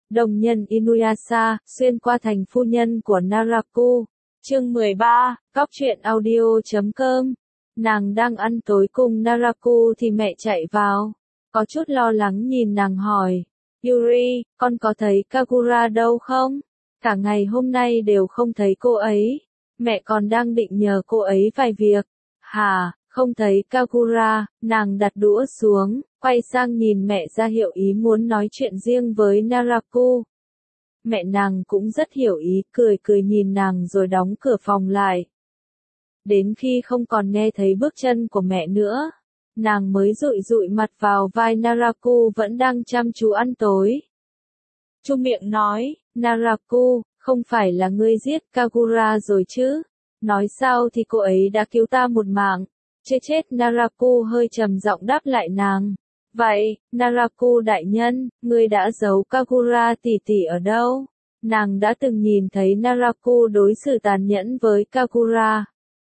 Đồng nhân Inuyasha, xuyên qua thành phu nhân của Naraku. Chương 13, Cóc truyện audio.com. Nàng đang ăn tối cùng Naraku thì mẹ chạy vào. Có chút lo lắng nhìn nàng hỏi. Yuri, con có thấy Kagura đâu không? Cả ngày hôm nay đều không thấy cô ấy. Mẹ còn đang định nhờ cô ấy vài việc. Hả, không thấy Kagura, nàng đặt đũa xuống, quay sang nhìn mẹ ra hiệu ý muốn nói chuyện riêng với Naraku. Mẹ nàng cũng rất hiểu ý, cười cười nhìn nàng rồi đóng cửa phòng lại. Đến khi không còn nghe thấy bước chân của mẹ nữa, nàng mới dụi dụi mặt vào vai Naraku vẫn đang chăm chú ăn tối. Chu miệng nói, Naraku, không phải là ngươi giết Kagura rồi chứ? Nói sao thì cô ấy đã cứu ta một mạng. Chết Naraku hơi trầm giọng đáp lại nàng. Vậy, Naraku đại nhân, ngươi đã giấu Kagura tỷ tỷ ở đâu? Nàng đã từng nhìn thấy Naraku đối xử tàn nhẫn với Kagura.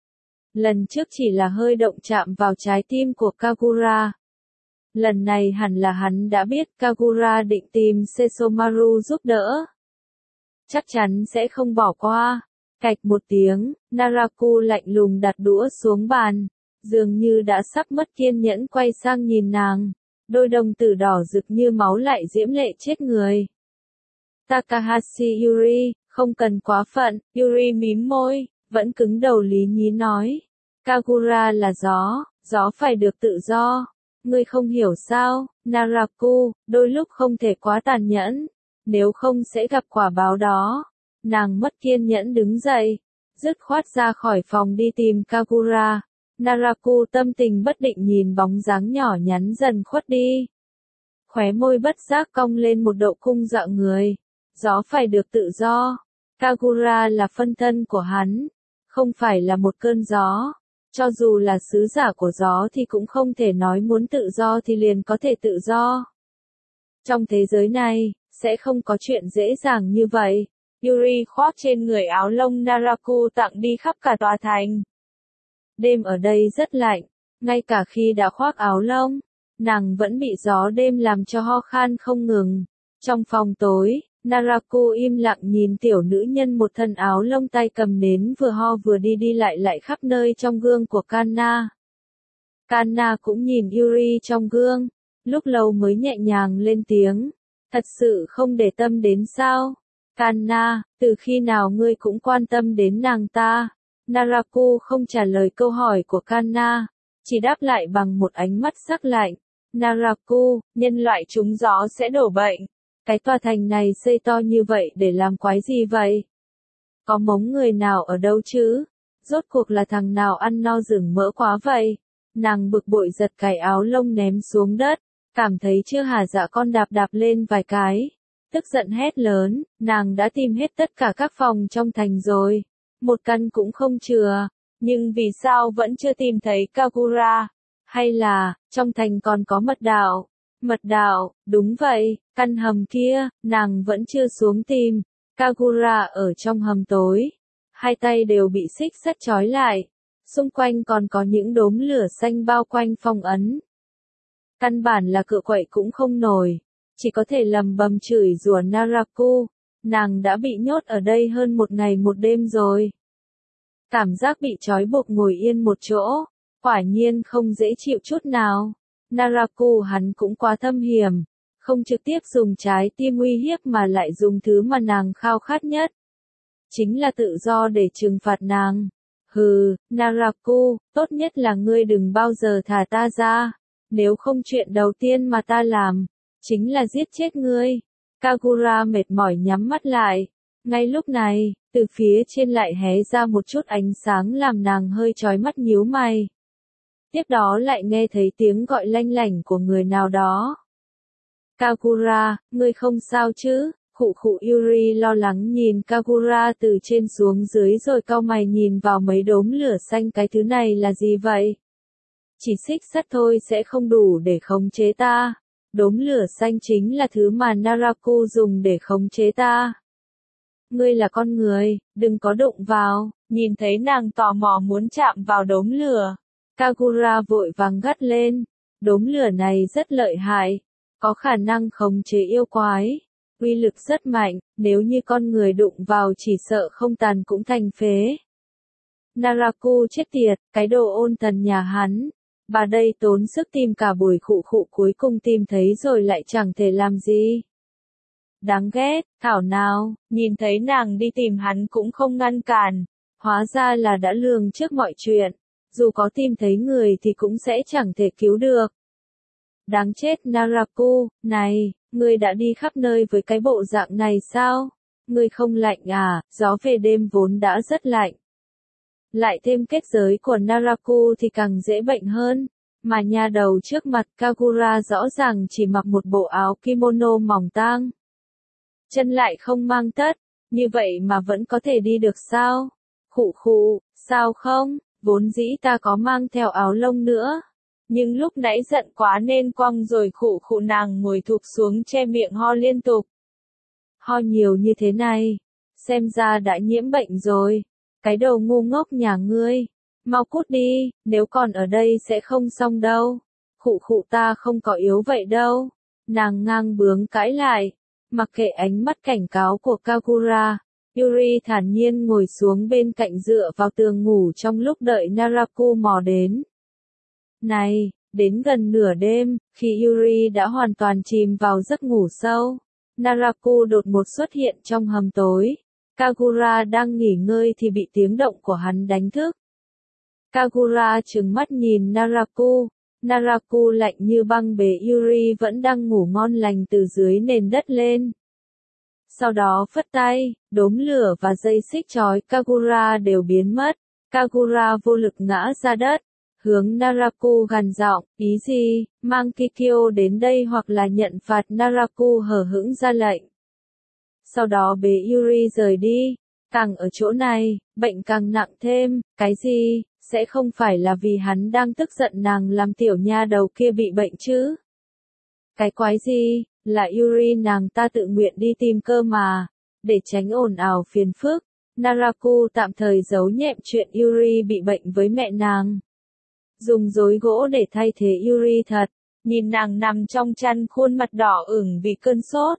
Lần trước chỉ là hơi động chạm vào trái tim của Kagura. Lần này hẳn là hắn đã biết Kagura định tìm Sesomaru giúp đỡ. Chắc chắn sẽ không bỏ qua. Cạch một tiếng, Naraku lạnh lùng đặt đũa xuống bàn, dường như đã sắp mất kiên nhẫn quay sang nhìn nàng. Đôi đồng tử đỏ rực như máu lại diễm lệ chết người. Takahashi Yuri, không cần quá phận, Yuri mím môi, vẫn cứng đầu lý nhí nói. Kagura là gió, gió phải được tự do. Ngươi không hiểu sao, Naraku, đôi lúc không thể quá tàn nhẫn, nếu không sẽ gặp quả báo đó. Nàng mất kiên nhẫn đứng dậy, dứt khoát ra khỏi phòng đi tìm Kagura. Naraku tâm tình bất định nhìn bóng dáng nhỏ nhắn dần khuất đi. Khóe môi bất giác cong lên một độ cung dọa người. Gió phải được tự do. Kagura là phân thân của hắn, không phải là một cơn gió. Cho dù là sứ giả của gió thì cũng không thể nói muốn tự do thì liền có thể tự do. Trong thế giới này, sẽ không có chuyện dễ dàng như vậy. Yuri khoác trên người áo lông Naraku tặng đi khắp cả tòa thành. Đêm ở đây rất lạnh, ngay cả khi đã khoác áo lông, nàng vẫn bị gió đêm làm cho ho khan không ngừng. Trong phòng tối, Naraku im lặng nhìn tiểu nữ nhân một thân áo lông tay cầm nến vừa ho vừa đi lại khắp nơi trong gương của Kanna. Kanna cũng nhìn Yuri trong gương, lúc lâu mới nhẹ nhàng lên tiếng. Thật sự không để tâm đến sao? Kanna, từ khi nào ngươi cũng quan tâm đến nàng ta? Naraku không trả lời câu hỏi của Kanna, chỉ đáp lại bằng một ánh mắt sắc lạnh. Naraku, nhân loại trúng gió sẽ đổ bệnh. Cái tòa thành này xây to như vậy để làm quái gì vậy? Có mống người nào ở đâu chứ? Rốt cuộc là thằng nào ăn no rừng mỡ quá vậy? Nàng bực bội giật cái áo lông ném xuống đất, cảm thấy chưa hả dạ con đạp lên vài cái. Tức giận hét lớn, nàng đã tìm hết tất cả các phòng trong thành rồi. Một căn cũng không chừa, nhưng vì sao vẫn chưa tìm thấy Kagura? Hay là, trong thành còn có mật đạo? Mật đạo, đúng vậy, căn hầm kia, nàng vẫn chưa xuống tìm. Kagura ở trong hầm tối. Hai tay đều bị xích sắt trói lại. Xung quanh còn có những đốm lửa xanh bao quanh phong ấn. Căn bản là cựa quậy cũng không nổi. Chỉ có thể lầm bầm chửi rủa Naraku. Nàng đã bị nhốt ở đây hơn một ngày một đêm rồi. Cảm giác bị trói buộc ngồi yên một chỗ, quả nhiên không dễ chịu chút nào. Naraku hắn cũng quá thâm hiểm, không trực tiếp dùng trái tim uy hiếp mà lại dùng thứ mà nàng khao khát nhất. Chính là tự do để trừng phạt nàng. Hừ, Naraku, tốt nhất là ngươi đừng bao giờ thả ta ra. Nếu không chuyện đầu tiên mà ta làm, chính là giết chết ngươi. Kagura mệt mỏi nhắm mắt lại. Ngay lúc này, từ phía trên lại hé ra một chút ánh sáng làm nàng hơi chói mắt nhíu mày. Tiếp đó lại nghe thấy tiếng gọi lanh lảnh của người nào đó. Kagura, ngươi không sao chứ? Khụ Yuri lo lắng nhìn Kagura từ trên xuống dưới rồi cau mày nhìn vào mấy đốm lửa xanh, cái thứ này là gì vậy? Chỉ xích sắt thôi sẽ không đủ để khống chế ta. Đốm lửa xanh chính là thứ mà Naraku dùng để khống chế ta. Ngươi là con người, đừng có đụng vào. Nhìn thấy nàng tò mò muốn chạm vào đốm lửa, Kagura vội vàng gắt lên. Đốm lửa này rất lợi hại, có khả năng khống chế yêu quái. uy lực rất mạnh, nếu như con người đụng vào chỉ sợ không tàn cũng thành phế. Naraku chết tiệt, cái đồ ôn thần nhà hắn. Bà đây tốn sức tìm cả buổi khụ khụ cuối cùng tìm thấy rồi lại chẳng thể làm gì. Đáng ghét, thảo nào, nhìn thấy nàng đi tìm hắn cũng không ngăn cản. Hóa ra là đã lường trước mọi chuyện. Dù có tìm thấy người thì cũng sẽ chẳng thể cứu được. Đáng chết Naraku, này, ngươi đã đi khắp nơi với cái bộ dạng này sao? Ngươi không lạnh à, gió về đêm vốn đã rất lạnh. Lại thêm kết giới của Naraku thì càng dễ bệnh hơn. Mà nha đầu trước mặt Kagura rõ ràng chỉ mặc một bộ áo kimono mỏng tang. Chân lại không mang tất, như vậy mà vẫn có thể đi được sao? Khụ khụ, sao không? Vốn dĩ ta có mang theo áo lông nữa. Nhưng lúc nãy giận quá nên quăng rồi khụ khụ nàng ngồi thụp xuống che miệng ho liên tục. Ho nhiều như thế này, xem ra đã nhiễm bệnh rồi. Cái đầu ngu ngốc nhà ngươi, mau cút đi, nếu còn ở đây sẽ không xong đâu. Khụ khụ ta không có yếu vậy đâu. Nàng ngang bướng cãi lại, mặc kệ ánh mắt cảnh cáo của Kagura. Yuri thản nhiên ngồi xuống bên cạnh dựa vào tường ngủ trong lúc đợi Naraku mò đến. Này, đến gần nửa đêm, khi Yuri đã hoàn toàn chìm vào giấc ngủ sâu, Naraku đột ngột xuất hiện trong hầm tối. Kagura đang nghỉ ngơi thì bị tiếng động của hắn đánh thức. Kagura trừng mắt nhìn Naraku. Naraku lạnh như băng bế Yuri vẫn đang ngủ ngon lành từ dưới nền đất lên. Sau đó phất tay, đốm lửa và dây xích chói Kagura đều biến mất. Kagura vô lực ngã ra đất. Hướng Naraku gằn giọng, ý gì, mang Kikyo đến đây hoặc là nhận phạt. Naraku hờ hững ra lệnh. Sau đó bế Yuri rời đi. Càng ở chỗ này, bệnh càng nặng thêm. Cái gì, sẽ không phải là vì hắn đang tức giận nàng làm tiểu nha đầu kia bị bệnh chứ? Cái quái gì, là Yuri nàng ta tự nguyện đi tìm cơ mà. Để tránh ồn ào phiền phức, Naraku tạm thời giấu nhẹm chuyện Yuri bị bệnh với mẹ nàng. Dùng rối gỗ để thay thế Yuri thật. Nhìn nàng nằm trong chăn khuôn mặt đỏ ửng vì cơn sốt.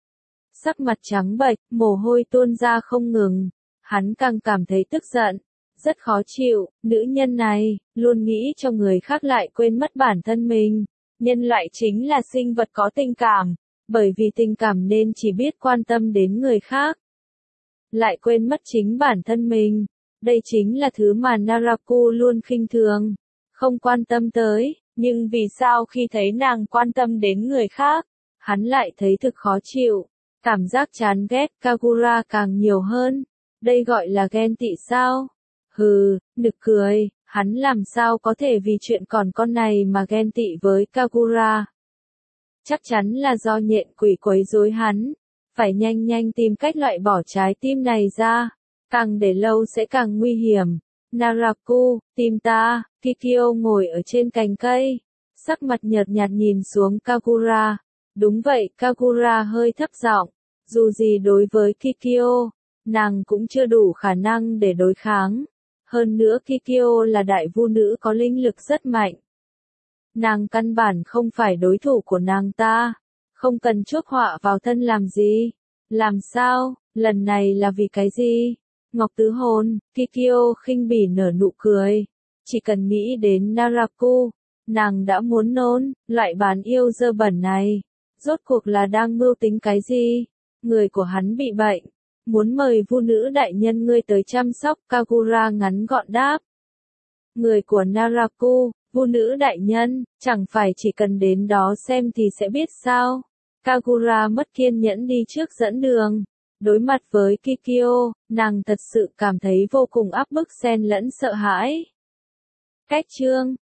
Sắc mặt trắng bệch, mồ hôi tuôn ra không ngừng. Hắn càng cảm thấy tức giận. Rất khó chịu, nữ nhân này, luôn nghĩ cho người khác lại quên mất bản thân mình. Nhân loại chính là sinh vật có tình cảm. Bởi vì tình cảm nên chỉ biết quan tâm đến người khác. Lại quên mất chính bản thân mình. Đây chính là thứ mà Naraku luôn khinh thường. Không quan tâm tới, nhưng vì sao khi thấy nàng quan tâm đến người khác, hắn lại thấy thực khó chịu. Cảm giác chán ghét Kagura càng nhiều hơn. Đây gọi là ghen tị sao? Hừ, nực cười, hắn làm sao có thể vì chuyện còn con này mà ghen tị với Kagura. Chắc chắn là do nhện quỷ quấy rối hắn. Phải nhanh nhanh tìm cách loại bỏ trái tim này ra. Càng để lâu sẽ càng nguy hiểm. Naraku, tìm ta. Kikyo ngồi ở trên cành cây. Sắc mặt nhợt nhạt nhìn xuống Kagura. Đúng vậy, Kagura hơi thấp giọng. Dù gì đối với Kikyo, nàng cũng chưa đủ khả năng để đối kháng. Hơn nữa Kikyo là đại vu nữ có linh lực rất mạnh. Nàng căn bản không phải đối thủ của nàng ta. Không cần chuốc họa vào thân làm gì. Làm sao, lần này là vì cái gì? Ngọc tứ hồn, Kikyo khinh bỉ nở nụ cười. Chỉ cần nghĩ đến Naraku, nàng đã muốn nôn, loại bán yêu dơ bẩn này. Rốt cuộc là đang mưu tính cái gì? Người của hắn bị bệnh. Muốn mời vu nữ đại nhân ngươi tới chăm sóc. Kagura ngắn gọn đáp. Người của Naraku, vu nữ đại nhân, chẳng phải chỉ cần đến đó xem thì sẽ biết sao? Kagura mất kiên nhẫn đi trước dẫn đường. Đối mặt với Kikyo, nàng thật sự cảm thấy vô cùng áp bức xen lẫn sợ hãi. Cách chương